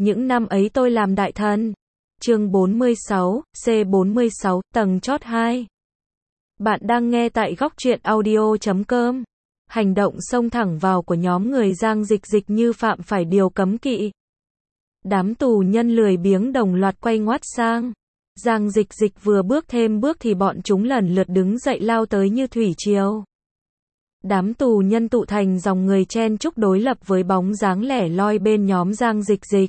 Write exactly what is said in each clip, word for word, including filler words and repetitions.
Những năm ấy tôi làm đại thần. Chương bốn mươi sáu, C bốn mươi sáu, tầng chót hai. Bạn đang nghe tại góc truyện audio chấm com. Hành động xông thẳng vào của nhóm người Giang Dịch Dịch như phạm phải điều cấm kỵ. Đám tù nhân lười biếng đồng loạt quay ngoắt sang. Giang Dịch Dịch vừa bước thêm bước thì bọn chúng lần lượt đứng dậy lao tới như thủy triều. Đám tù nhân tụ thành dòng người chen chúc đối lập với bóng dáng lẻ loi bên nhóm Giang Dịch Dịch.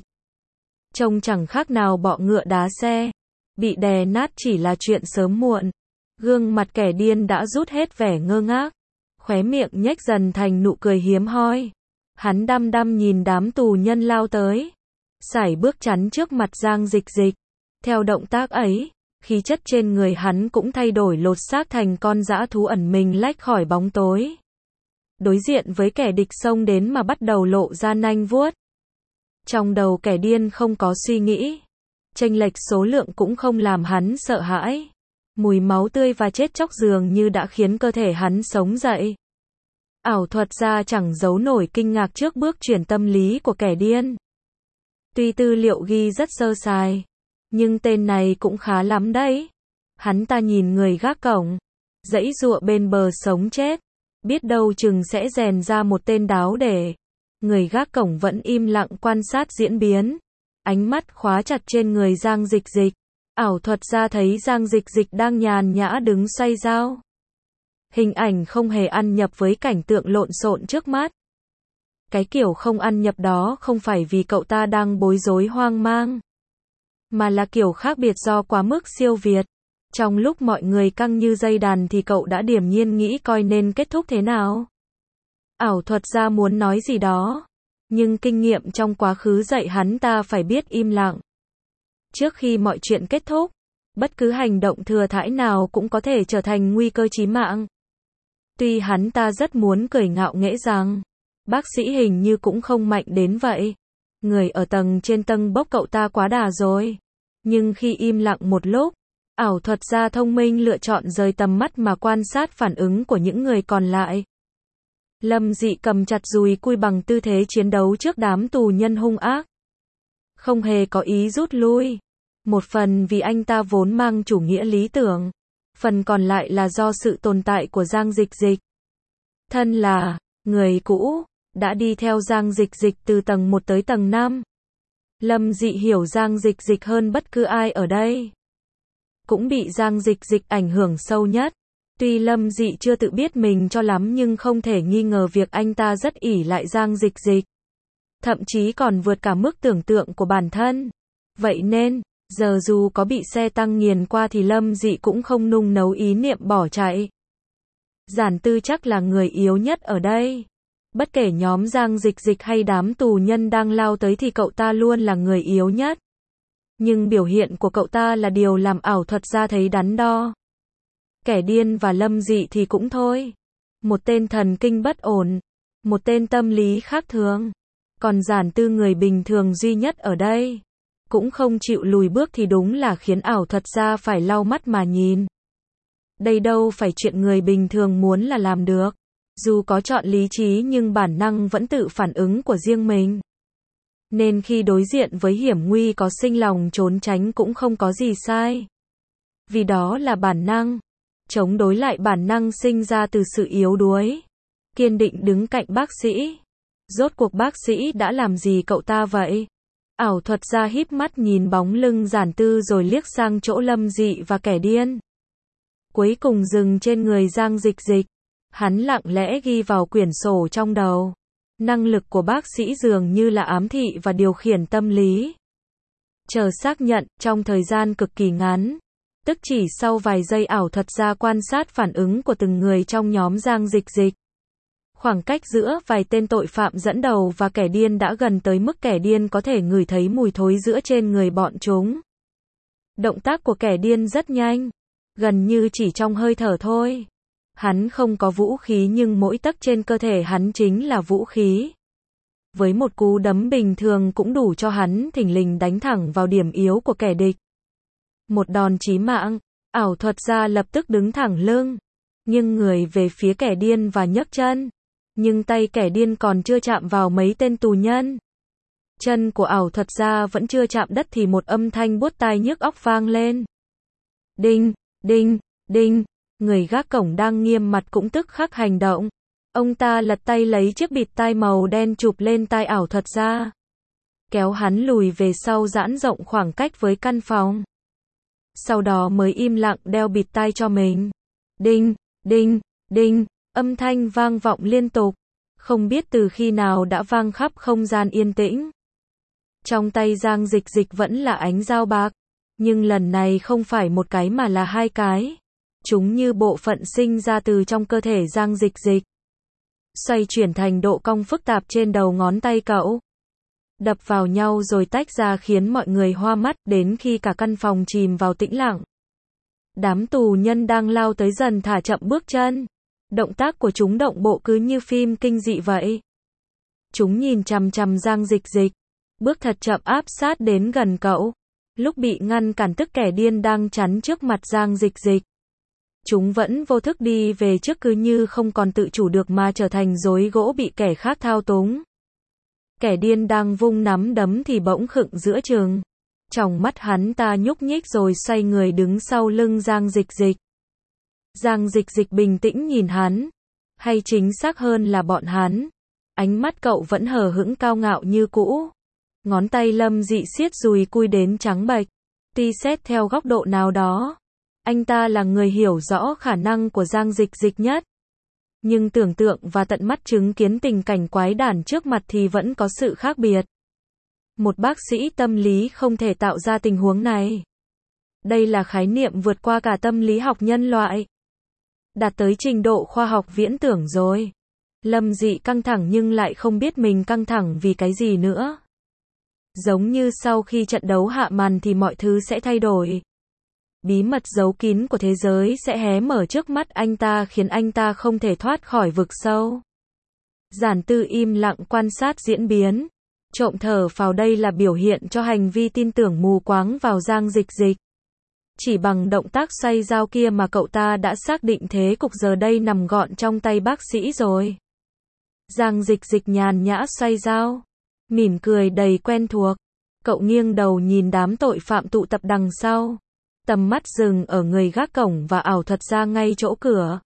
Trông chẳng khác nào bọ ngựa đá xe. Bị đè nát chỉ là chuyện sớm muộn. Gương mặt kẻ điên đã rút hết vẻ ngơ ngác. Khóe miệng nhếch dần thành nụ cười hiếm hoi. Hắn đăm đăm nhìn đám tù nhân lao tới. Sải bước chắn trước mặt Giang Dịch Dịch. Theo động tác ấy, khí chất trên người hắn cũng thay đổi lột xác thành con dã thú ẩn mình lách khỏi bóng tối. Đối diện với kẻ địch xông đến mà bắt đầu lộ ra nanh vuốt. Trong đầu kẻ điên không có suy nghĩ. Chênh lệch số lượng cũng không làm hắn sợ hãi. Mùi máu tươi và chết chóc dường như đã khiến cơ thể hắn sống dậy. Ảo thuật gia chẳng giấu nổi kinh ngạc trước bước chuyển tâm lý của kẻ điên. Tuy tư liệu ghi rất sơ sài, nhưng tên này cũng khá lắm đấy. Hắn ta nhìn người gác cổng, giãy giụa bên bờ sống chết, biết đâu chừng sẽ rèn ra một tên đáo để. Người gác cổng vẫn im lặng quan sát diễn biến, ánh mắt khóa chặt trên người Giang Dịch Dịch. Ảo thuật gia thấy Giang Dịch Dịch đang nhàn nhã đứng xoay dao. Hình ảnh không hề ăn nhập với cảnh tượng lộn xộn trước mắt. Cái kiểu không ăn nhập đó không phải vì cậu ta đang bối rối hoang mang, mà là kiểu khác biệt do quá mức siêu việt. Trong lúc mọi người căng như dây đàn thì cậu đã điềm nhiên nghĩ coi nên kết thúc thế nào. Ảo thuật gia muốn nói gì đó, nhưng kinh nghiệm trong quá khứ dạy hắn ta phải biết im lặng. Trước khi mọi chuyện kết thúc, bất cứ hành động thừa thãi nào cũng có thể trở thành nguy cơ chí mạng. Tuy hắn ta rất muốn cười ngạo nghễ rằng, bác sĩ hình như cũng không mạnh đến vậy. Người ở tầng trên tầng bốc cậu ta quá đà rồi. Nhưng khi im lặng một lúc, ảo thuật gia thông minh lựa chọn rời tầm mắt mà quan sát phản ứng của những người còn lại. Lâm Dị cầm chặt dùi cui bằng tư thế chiến đấu trước đám tù nhân hung ác. Không hề có ý rút lui. Một phần vì anh ta vốn mang chủ nghĩa lý tưởng. Phần còn lại là do sự tồn tại của Giang Dịch Dịch. Thân là người cũ, đã đi theo Giang Dịch Dịch từ tầng một tới tầng năm. Lâm Dị hiểu Giang Dịch Dịch hơn bất cứ ai ở đây. Cũng bị Giang Dịch Dịch ảnh hưởng sâu nhất. Tuy Lâm Dị chưa tự biết mình cho lắm nhưng không thể nghi ngờ việc anh ta rất ỷ lại Giang Dịch Dịch. Thậm chí còn vượt cả mức tưởng tượng của bản thân. Vậy nên, giờ dù có bị xe tăng nghiền qua thì Lâm Dị cũng không nung nấu ý niệm bỏ chạy. Giản Tư chắc là người yếu nhất ở đây. Bất kể nhóm Giang Dịch Dịch hay đám tù nhân đang lao tới thì cậu ta luôn là người yếu nhất. Nhưng biểu hiện của cậu ta là điều làm ảo thuật gia thấy đắn đo. Kẻ điên và Lâm Dị thì cũng thôi. Một tên thần kinh bất ổn, một tên tâm lý khác thường. Còn Giản Tư người bình thường duy nhất ở đây, cũng không chịu lùi bước thì đúng là khiến ảo thuật gia phải lau mắt mà nhìn. Đây đâu phải chuyện người bình thường muốn là làm được. Dù có chọn lý trí nhưng bản năng vẫn tự phản ứng của riêng mình. Nên khi đối diện với hiểm nguy có sinh lòng trốn tránh cũng không có gì sai. Vì đó là bản năng. Chống đối lại bản năng sinh ra từ sự yếu đuối. Kiên định đứng cạnh bác sĩ. Rốt cuộc bác sĩ đã làm gì cậu ta vậy? Ảo thuật gia híp mắt nhìn bóng lưng Giản Tư rồi liếc sang chỗ Lâm Dị và kẻ điên. Cuối cùng dừng trên người Giang Dịch Dịch. Hắn lặng lẽ ghi vào quyển sổ trong đầu. Năng lực của bác sĩ dường như là ám thị và điều khiển tâm lý. Chờ xác nhận, trong thời gian cực kỳ ngắn. Tức chỉ sau vài giây ảo thuật gia quan sát phản ứng của từng người trong nhóm Giang Dịch Dịch. Khoảng cách giữa vài tên tội phạm dẫn đầu và kẻ điên đã gần tới mức kẻ điên có thể ngửi thấy mùi thối giữa trên người bọn chúng. Động tác của kẻ điên rất nhanh. Gần như chỉ trong hơi thở thôi. Hắn không có vũ khí nhưng mỗi tấc trên cơ thể hắn chính là vũ khí. Với một cú đấm bình thường cũng đủ cho hắn thình lình đánh thẳng vào điểm yếu của kẻ địch. Một đòn chí mạng, ảo thuật gia lập tức đứng thẳng lưng, nghiêng người về phía kẻ điên và nhấc chân. Nhưng tay kẻ điên còn chưa chạm vào mấy tên tù nhân. Chân của ảo thuật gia vẫn chưa chạm đất thì một âm thanh buốt tai nhức óc vang lên. Đinh, đinh, đinh, người gác cổng đang nghiêm mặt cũng tức khắc hành động. Ông ta lật tay lấy chiếc bịt tai màu đen chụp lên tai ảo thuật gia, kéo hắn lùi về sau giãn rộng khoảng cách với căn phòng. Sau đó mới im lặng đeo bịt tai cho mình. Đinh, đinh, đinh, âm thanh vang vọng liên tục, không biết từ khi nào đã vang khắp không gian yên tĩnh. Trong tay Giang Dịch Dịch vẫn là ánh dao bạc, nhưng lần này không phải một cái mà là hai cái. Chúng như bộ phận sinh ra từ trong cơ thể Giang Dịch Dịch, xoay chuyển thành độ cong phức tạp trên đầu ngón tay cậu, đập vào nhau rồi tách ra khiến mọi người hoa mắt đến khi cả căn phòng chìm vào tĩnh lặng. Đám tù nhân đang lao tới dần thả chậm bước chân. Động tác của chúng động bộ cứ như phim kinh dị vậy. Chúng nhìn chằm chằm Giang Dịch Dịch, bước thật chậm áp sát đến gần cậu. Lúc bị ngăn cản tức kẻ điên đang chắn trước mặt Giang Dịch Dịch, chúng vẫn vô thức đi về trước cứ như không còn tự chủ được mà trở thành rối gỗ bị kẻ khác thao túng. Kẻ điên đang vung nắm đấm thì bỗng khựng giữa chừng. Tròng mắt hắn ta nhúc nhích rồi xoay người đứng sau lưng Giang Dịch Dịch. Giang Dịch Dịch bình tĩnh nhìn hắn, hay chính xác hơn là bọn hắn. Ánh mắt cậu vẫn hờ hững cao ngạo như cũ. Ngón tay Lâm Dị siết dùi cui đến trắng bệch. Tuy xét theo góc độ nào đó, anh ta là người hiểu rõ khả năng của Giang Dịch Dịch nhất. Nhưng tưởng tượng và tận mắt chứng kiến tình cảnh quái đản trước mặt thì vẫn có sự khác biệt. Một bác sĩ tâm lý không thể tạo ra tình huống này. Đây là khái niệm vượt qua cả tâm lý học nhân loại, đạt tới trình độ khoa học viễn tưởng rồi. Lâm Dị căng thẳng nhưng lại không biết mình căng thẳng vì cái gì nữa. Giống như sau khi trận đấu hạ màn thì mọi thứ sẽ thay đổi. Bí mật giấu kín của thế giới sẽ hé mở trước mắt anh ta khiến anh ta không thể thoát khỏi vực sâu. Giản Tư im lặng quan sát diễn biến. Trộm thở phào đây là biểu hiện cho hành vi tin tưởng mù quáng vào Giang Dịch Dịch. Chỉ bằng động tác xoay dao kia mà cậu ta đã xác định thế cục giờ đây nằm gọn trong tay bác sĩ rồi. Giang Dịch Dịch nhàn nhã xoay dao, mỉm cười đầy quen thuộc. Cậu nghiêng đầu nhìn đám tội phạm tụ tập đằng sau. Tầm mắt dừng ở người gác cổng và ảo thuật gia ngay chỗ cửa.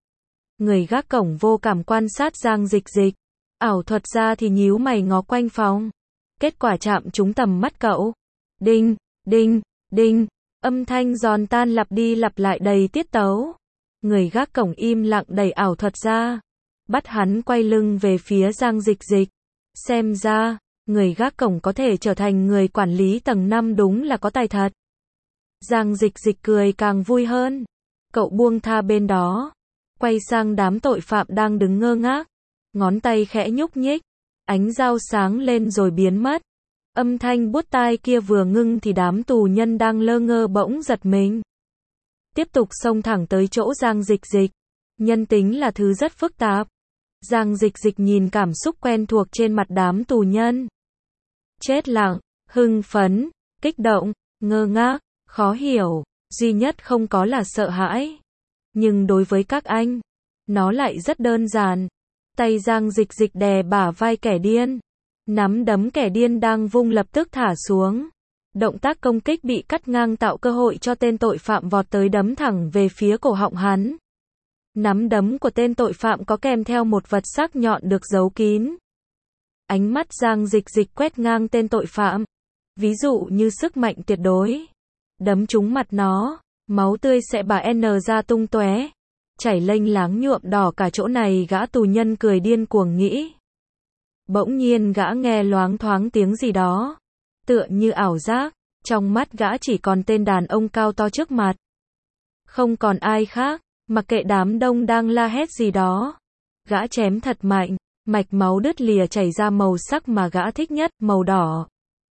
Người gác cổng vô cảm quan sát Giang Dịch Dịch. Ảo thuật gia thì nhíu mày ngó quanh phòng. Kết quả chạm trúng tầm mắt cậu. Đinh, đinh, đinh. Âm thanh giòn tan lặp đi lặp lại đầy tiết tấu. Người gác cổng im lặng đẩy ảo thuật ra, bắt hắn quay lưng về phía Giang Dịch Dịch. Xem ra, người gác cổng có thể trở thành người quản lý tầng năm đúng là có tài thật. Giang Dịch Dịch cười càng vui hơn. Cậu buông tha bên đó, quay sang đám tội phạm đang đứng ngơ ngác. Ngón tay khẽ nhúc nhích, ánh dao sáng lên rồi biến mất. Âm thanh buốt tai kia vừa ngưng thì đám tù nhân đang lơ ngơ bỗng giật mình. Tiếp tục xông thẳng tới chỗ Giang Dịch Dịch. Nhân tính là thứ rất phức tạp. Giang Dịch Dịch nhìn cảm xúc quen thuộc trên mặt đám tù nhân. Chết lặng, hưng phấn, kích động, ngơ ngác, khó hiểu, duy nhất không có là sợ hãi. Nhưng đối với các anh, nó lại rất đơn giản. Tay Giang Dịch Dịch đè bả vai kẻ điên. Nắm đấm kẻ điên đang vung lập tức thả xuống. Động tác công kích bị cắt ngang tạo cơ hội cho tên tội phạm vọt tới đấm thẳng về phía cổ họng hắn. Nắm đấm của tên tội phạm có kèm theo một vật sắc nhọn được giấu kín. Ánh mắt Giang Dịch Dịch quét ngang tên tội phạm. Ví dụ như sức mạnh tuyệt đối. Đấm trúng mặt nó, máu tươi sẽ bả N ra tung tóe, chảy lênh láng nhuộm đỏ cả chỗ này. Gã tù nhân cười điên cuồng nghĩ. Bỗng nhiên gã nghe loáng thoáng tiếng gì đó, tựa như ảo giác. Trong mắt gã chỉ còn tên đàn ông cao to trước mặt, không còn ai khác. Mặc kệ đám đông đang la hét gì đó, gã chém thật mạnh, mạch máu đứt lìa chảy ra màu sắc mà gã thích nhất, màu đỏ.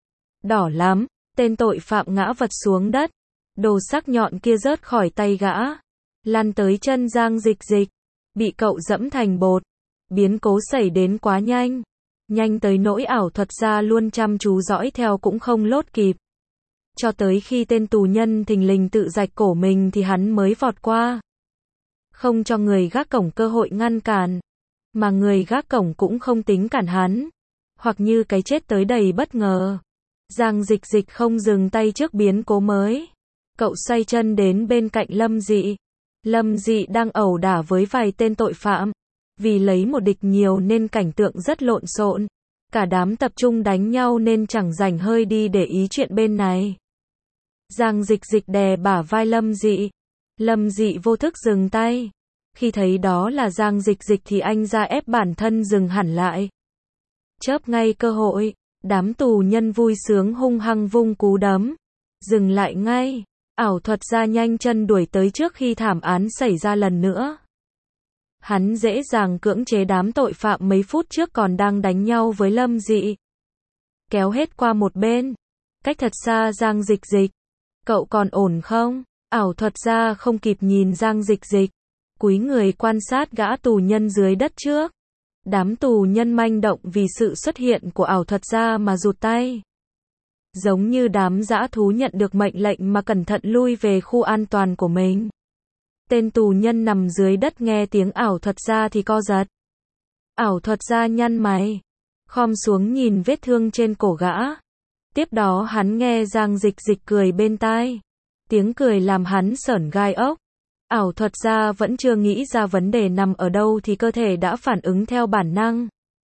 Đỏ lắm, tên tội phạm ngã vật xuống đất. Đồ sắc nhọn kia rớt khỏi tay gã, lăn tới chân Giang Dịch Dịch, bị cậu dẫm thành bột. Biến cố xảy đến quá nhanh, nhanh tới nỗi ảo thuật gia luôn chăm chú dõi theo cũng không lốt kịp. Cho tới khi tên tù nhân thình lình tự rạch cổ mình thì hắn mới vọt qua, không cho người gác cổng cơ hội ngăn cản, mà người gác cổng cũng không tính cản hắn. Hoặc như cái chết tới đầy bất ngờ. Giang Dịch Dịch không dừng tay trước biến cố mới. Cậu xoay chân đến bên cạnh Lâm Dị. Lâm Dị đang ẩu đả với vài tên tội phạm. Vì lấy một địch nhiều nên cảnh tượng rất lộn xộn. Cả đám tập trung đánh nhau nên chẳng rảnh hơi đi để ý chuyện bên này. Giang Dịch Dịch đè bả vai Lâm Dị. Lâm Dị vô thức dừng tay. Khi thấy đó là Giang Dịch Dịch thì anh ra ép bản thân dừng hẳn lại. Chớp ngay cơ hội, đám tù nhân vui sướng hung hăng vung cú đấm. Dừng lại ngay, ảo thuật gia nhanh chân đuổi tới trước khi thảm án xảy ra lần nữa. Hắn dễ dàng cưỡng chế đám tội phạm mấy phút trước còn đang đánh nhau với Lâm Dị. Kéo hết qua một bên, cách thật xa Giang Dịch Dịch. Cậu còn ổn không? Ảo thuật gia không kịp nhìn Giang Dịch Dịch. Cúi người quan sát gã tù nhân dưới đất trước. Đám tù nhân manh động vì sự xuất hiện của ảo thuật gia mà rụt tay. Giống như đám dã thú nhận được mệnh lệnh mà cẩn thận lui về khu an toàn của mình. Tên tù nhân nằm dưới đất nghe tiếng ảo thuật gia thì co giật. Ảo thuật gia nhăn mày, khom xuống nhìn vết thương trên cổ gã. Tiếp đó hắn nghe Giang Dịch Dịch cười bên tai. Tiếng cười làm hắn sởn gai ốc. Ảo thuật gia vẫn chưa nghĩ ra vấn đề nằm ở đâu thì cơ thể đã phản ứng theo bản năng.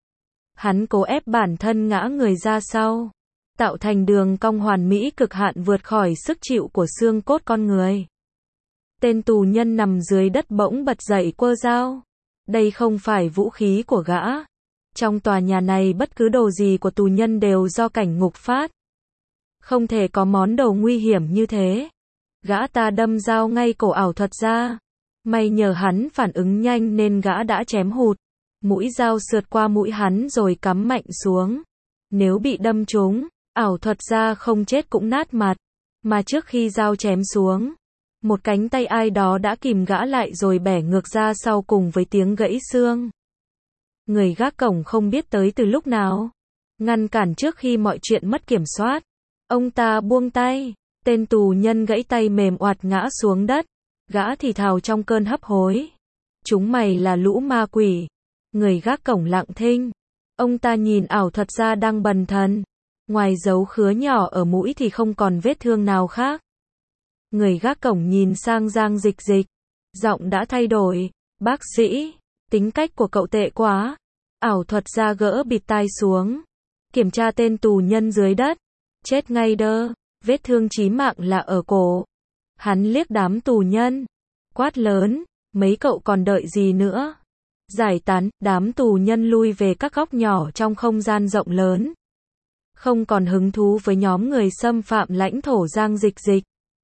Hắn cố ép bản thân ngã người ra sau, tạo thành đường cong hoàn mỹ cực hạn vượt khỏi sức chịu của xương cốt con người. Tên tù nhân nằm dưới đất bỗng bật dậy quơ dao. Đây không phải vũ khí của gã. Trong tòa nhà này bất cứ đồ gì của tù nhân đều do cảnh ngục phát. Không thể có món đồ nguy hiểm như thế. Gã ta đâm dao ngay cổ ảo thuật gia. May nhờ hắn phản ứng nhanh nên gã đã chém hụt. Mũi dao sượt qua mũi hắn rồi cắm mạnh xuống. Nếu bị đâm trúng, ảo thuật gia không chết cũng nát mặt. Mà trước khi dao chém xuống, một cánh tay ai đó đã kìm gã lại rồi bẻ ngược ra sau cùng với tiếng gãy xương. Người gác cổng không biết tới từ lúc nào. Ngăn cản trước khi mọi chuyện mất kiểm soát. Ông ta buông tay. Tên tù nhân gãy tay mềm oạt ngã xuống đất. Gã thì thào trong cơn hấp hối. Chúng mày là lũ ma quỷ. Người gác cổng lặng thinh. Ông ta nhìn ảo thuật gia đang bần thần. Ngoài dấu khứa nhỏ ở mũi thì không còn vết thương nào khác. Người gác cổng nhìn sang Giang Dịch Dịch. Giọng đã thay đổi. Bác sĩ, tính cách của cậu tệ quá. Ảo thuật gia gỡ bịt tai xuống. Kiểm tra tên tù nhân dưới đất. Chết ngay đơ. Vết thương chí mạng là ở cổ. Hắn liếc đám tù nhân. Quát lớn. Mấy cậu còn đợi gì nữa? Giải tán. Đám tù nhân lui về các góc nhỏ trong không gian rộng lớn. Không còn hứng thú với nhóm người xâm phạm lãnh thổ Giang Dịch Dịch.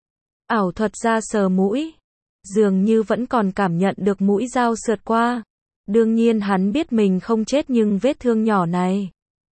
Ảo thuật gia sờ mũi. Dường như vẫn còn cảm nhận được mũi dao sượt qua. Đương nhiên hắn biết mình không chết nhưng vết thương nhỏ này.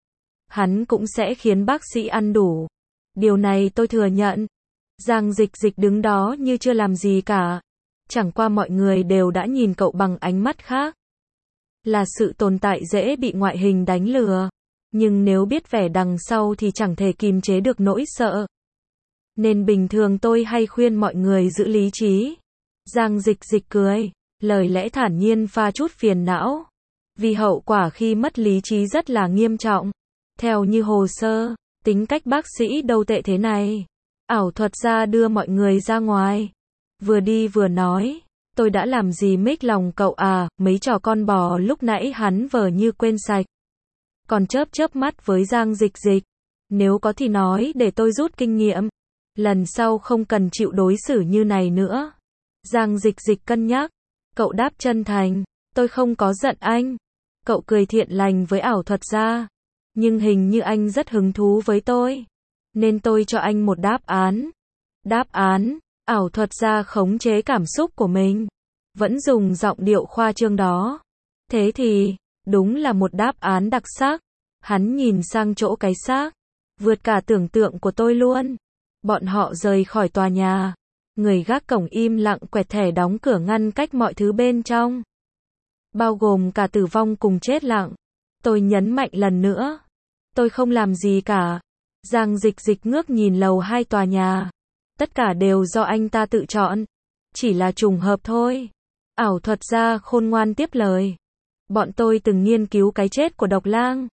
Hắn cũng sẽ khiến bác sĩ ăn đủ. Điều này tôi thừa nhận. Giang Dịch Dịch đứng đó như chưa làm gì cả. Chẳng qua mọi người đều đã nhìn cậu bằng ánh mắt khác. Là sự tồn tại dễ bị ngoại hình đánh lừa. Nhưng nếu biết vẻ đằng sau thì chẳng thể kìm chế được nỗi sợ. Nên bình thường tôi hay khuyên mọi người giữ lý trí. Giang Dịch Dịch cười. Lời lẽ thản nhiên pha chút phiền não. Vì hậu quả khi mất lý trí rất là nghiêm trọng. Theo như hồ sơ, tính cách bác sĩ đâu tệ thế này. Ảo thuật gia đưa mọi người ra ngoài. Vừa đi vừa nói. Tôi đã làm gì mếch lòng cậu à, mấy trò con bò lúc nãy hắn vờ như quên sạch. Còn chớp chớp mắt với Giang Dịch Dịch. Nếu có thì nói để tôi rút kinh nghiệm. Lần sau không cần chịu đối xử như này nữa. Giang Dịch Dịch cân nhắc. Cậu đáp chân thành. Tôi không có giận anh. Cậu cười thiện lành với ảo thuật gia. Nhưng hình như anh rất hứng thú với tôi. Nên tôi cho anh một đáp án. Đáp án. Ảo thuật gia khống chế cảm xúc của mình. Vẫn dùng giọng điệu khoa trương đó. Thế thì, đúng là một đáp án đặc sắc. Hắn nhìn sang chỗ cái xác. Vượt cả tưởng tượng của tôi luôn. Bọn họ rời khỏi tòa nhà. Người gác cổng im lặng quẹt thẻ đóng cửa ngăn cách mọi thứ bên trong. Bao gồm cả tử vong cùng chết lặng. Tôi nhấn mạnh lần nữa. Tôi không làm gì cả. Giang Dịch Dịch ngước nhìn lầu hai tòa nhà. Tất cả đều do anh ta tự chọn. Chỉ là trùng hợp thôi. Ảo thuật gia khôn ngoan tiếp lời. Bọn tôi từng nghiên cứu cái chết của độc lang.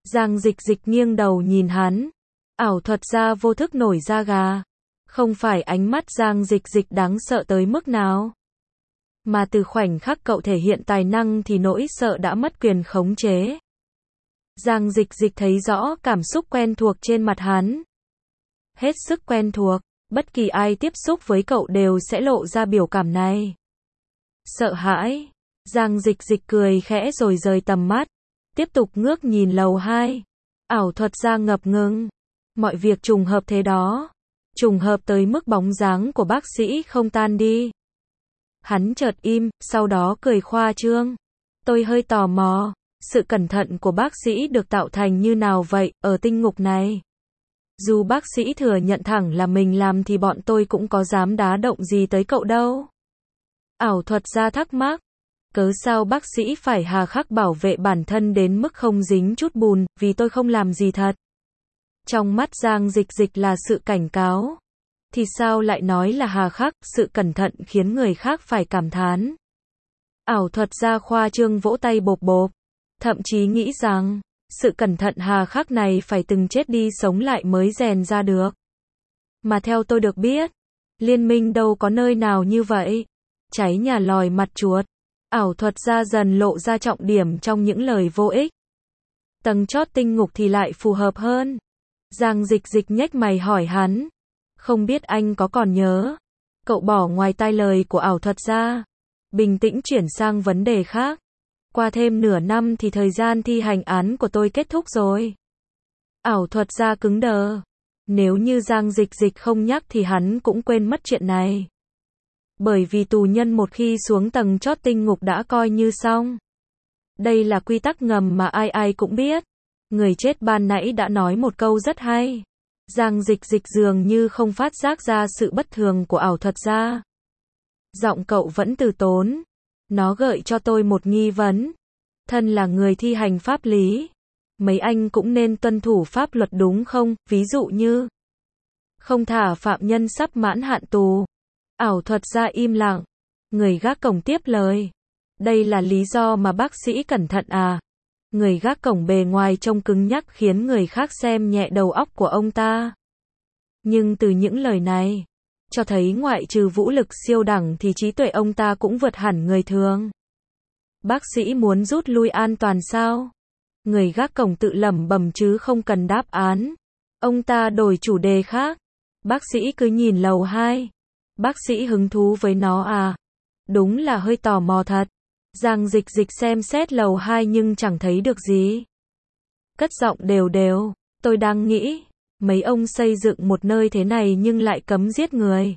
Giang Dịch Dịch nghiêng đầu nhìn hắn. Ảo thuật gia vô thức nổi da gà. Không phải ánh mắt Giang Dịch Dịch đáng sợ tới mức nào. Mà từ khoảnh khắc cậu thể hiện tài năng thì nỗi sợ đã mất quyền khống chế. Giang Dịch Dịch thấy rõ cảm xúc quen thuộc trên mặt hắn. Hết sức quen thuộc, bất kỳ ai tiếp xúc với cậu đều sẽ lộ ra biểu cảm này. Sợ hãi. Giang Dịch Dịch cười khẽ rồi rời tầm mắt. Tiếp tục ngước nhìn lầu hai. Ảo thuật gia ngập ngừng. Mọi việc trùng hợp thế đó. Trùng hợp tới mức bóng dáng của bác sĩ không tan đi. Hắn chợt im, sau đó cười khoa trương. Tôi hơi tò mò, sự cẩn thận của bác sĩ được tạo thành như nào vậy, ở tinh ngục này? Dù bác sĩ thừa nhận thẳng là mình làm thì bọn tôi cũng có dám đá động gì tới cậu đâu. Ảo thuật gia thắc mắc. Cớ sao bác sĩ phải hà khắc bảo vệ bản thân đến mức không dính chút bùn, vì tôi không làm gì thật. Trong mắt Giang Dịch Dịch là sự cảnh cáo. Thì sao lại nói là hà khắc, sự cẩn thận khiến người khác phải cảm thán. Ảo thuật gia khoa trương vỗ tay bộp bộp. Thậm chí nghĩ rằng, sự cẩn thận hà khắc này phải từng chết đi sống lại mới rèn ra được. Mà theo tôi được biết, liên minh đâu có nơi nào như vậy. Cháy nhà lòi mặt chuột. Ảo thuật gia dần lộ ra trọng điểm trong những lời vô ích. Tầng chót tinh ngục thì lại phù hợp hơn. Giang Dịch Dịch nhếch mày hỏi hắn. Không biết anh có còn nhớ. Cậu bỏ ngoài tai lời của ảo thuật gia. Bình tĩnh chuyển sang vấn đề khác. Qua thêm nửa năm thì thời gian thi hành án của tôi kết thúc rồi. Ảo thuật gia cứng đờ. Nếu như Giang Dịch Dịch không nhắc thì hắn cũng quên mất chuyện này. Bởi vì tù nhân một khi xuống tầng chót tinh ngục đã coi như xong. Đây là quy tắc ngầm mà ai ai cũng biết. Người chết ban nãy đã nói một câu rất hay. Giang Dịch Dịch dường như không phát giác ra sự bất thường của ảo thuật gia. Giọng cậu vẫn từ tốn. Nó gợi cho tôi một nghi vấn. Thân là người thi hành pháp lý. Mấy anh cũng nên tuân thủ pháp luật đúng không? Ví dụ như không thả phạm nhân sắp mãn hạn tù. Ảo thuật gia im lặng. Người gác cổng tiếp lời. Đây là lý do mà bác sĩ cẩn thận à? Người gác cổng bề ngoài trông cứng nhắc khiến người khác xem nhẹ đầu óc của ông ta. Nhưng từ những lời này, cho thấy ngoại trừ vũ lực siêu đẳng thì trí tuệ ông ta cũng vượt hẳn người thường. Bác sĩ muốn rút lui an toàn sao? Người gác cổng tự lẩm bẩm chứ không cần đáp án. Ông ta đổi chủ đề khác. Bác sĩ cứ nhìn lầu hai. Bác sĩ hứng thú với nó à? Đúng là hơi tò mò thật. Giang Dịch Dịch xem xét lầu hai nhưng chẳng thấy được gì. Cất giọng đều đều. Tôi đang nghĩ, mấy ông xây dựng một nơi thế này nhưng lại cấm giết người.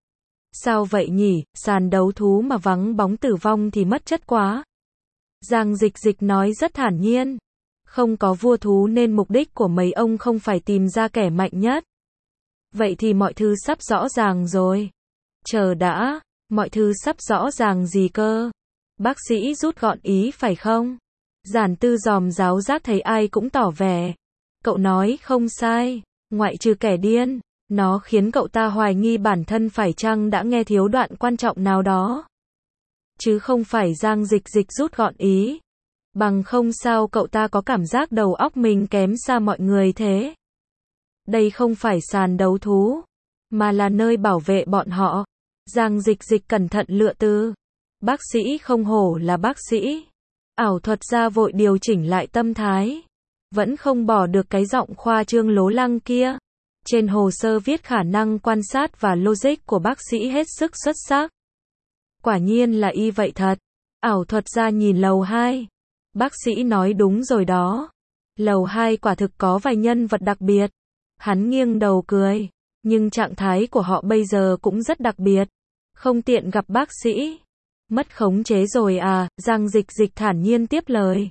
Sao vậy nhỉ, sàn đấu thú mà vắng bóng tử vong thì mất chất quá. Giang Dịch Dịch nói rất thản nhiên. Không có vua thú nên mục đích của mấy ông không phải tìm ra kẻ mạnh nhất. Vậy thì mọi thứ sắp rõ ràng rồi. Chờ đã, mọi thứ sắp rõ ràng gì cơ? Bác sĩ rút gọn ý phải không? Giản Tư dòm giáo giác thấy ai cũng tỏ vẻ. Cậu nói không sai, ngoại trừ kẻ điên, nó khiến cậu ta hoài nghi bản thân phải chăng đã nghe thiếu đoạn quan trọng nào đó. Chứ không phải Giang Dịch Dịch rút gọn ý. Bằng không sao cậu ta có cảm giác đầu óc mình kém xa mọi người thế. Đây không phải sàn đấu thú, mà là nơi bảo vệ bọn họ. Giang Dịch Dịch cẩn thận lựa từ. Bác sĩ không hổ là bác sĩ. Ảo thuật gia vội điều chỉnh lại tâm thái. Vẫn không bỏ được cái giọng khoa trương lố lăng kia. Trên hồ sơ viết khả năng quan sát và logic của bác sĩ hết sức xuất sắc. Quả nhiên là y vậy thật. Ảo thuật gia nhìn lầu hai. Bác sĩ nói đúng rồi đó. Lầu hai quả thực có vài nhân vật đặc biệt. Hắn nghiêng đầu cười. Nhưng trạng thái của họ bây giờ cũng rất đặc biệt. Không tiện gặp bác sĩ. Mất khống chế rồi à, Giang Dịch Dịch thản nhiên tiếp lời.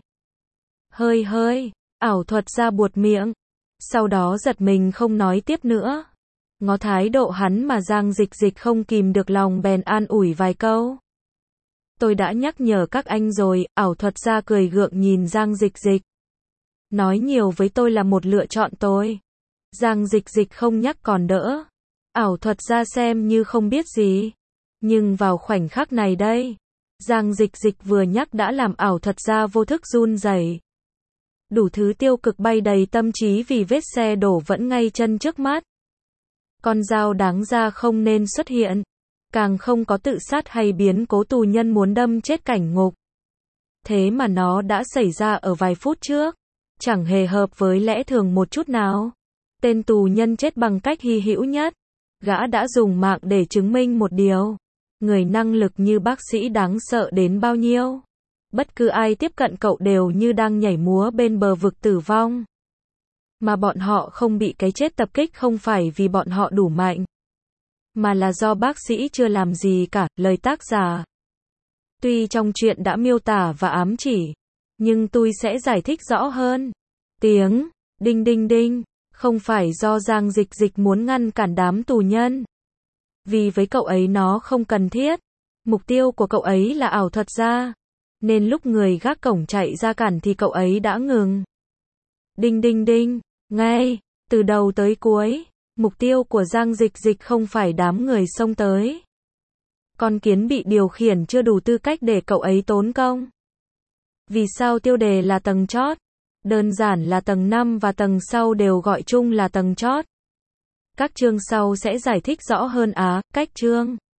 Hơi hơi, ảo thuật gia buột miệng. Sau đó giật mình không nói tiếp nữa. Ngó thái độ hắn mà Giang Dịch Dịch không kìm được lòng bèn an ủi vài câu. Tôi đã nhắc nhở các anh rồi, ảo thuật gia cười gượng nhìn Giang Dịch Dịch. Nói nhiều với tôi là một lựa chọn tôi. Giang Dịch Dịch không nhắc còn đỡ. Ảo thuật gia xem như không biết gì. Nhưng vào khoảnh khắc này đây, Giang Dịch Dịch vừa nhắc đã làm ảo thuật gia vô thức run rẩy. Đủ thứ tiêu cực bay đầy tâm trí vì vết xe đổ vẫn ngay chân trước mắt. Con dao đáng ra không nên xuất hiện. Càng không có tự sát hay biến cố tù nhân muốn đâm chết cảnh ngục. Thế mà nó đã xảy ra ở vài phút trước. Chẳng hề hợp với lẽ thường một chút nào. Tên tù nhân chết bằng cách hy hữu nhất. Gã đã dùng mạng để chứng minh một điều. Người năng lực như bác sĩ đáng sợ đến bao nhiêu. Bất cứ ai tiếp cận cậu đều như đang nhảy múa bên bờ vực tử vong. Mà bọn họ không bị cái chết tập kích không phải vì bọn họ đủ mạnh. Mà là do bác sĩ chưa làm gì cả, lời tác giả. Tuy trong truyện đã miêu tả và ám chỉ. Nhưng tôi sẽ giải thích rõ hơn. Tiếng, đinh đinh đinh, không phải do Giang Dịch Dịch muốn ngăn cản đám tù nhân. Vì với cậu ấy nó không cần thiết. Mục tiêu của cậu ấy là ảo thuật gia. Nên lúc người gác cổng chạy ra cản thì cậu ấy đã ngừng. Đinh đinh đinh, ngay, từ đầu tới cuối, mục tiêu của Giang Dịch Dịch không phải đám người xông tới. Con kiến bị điều khiển chưa đủ tư cách để cậu ấy tốn công. Vì sao tiêu đề là tầng chót? Đơn giản là tầng năm và tầng sau đều gọi chung là tầng chót. Các chương sau sẽ giải thích rõ hơn á, cách chương.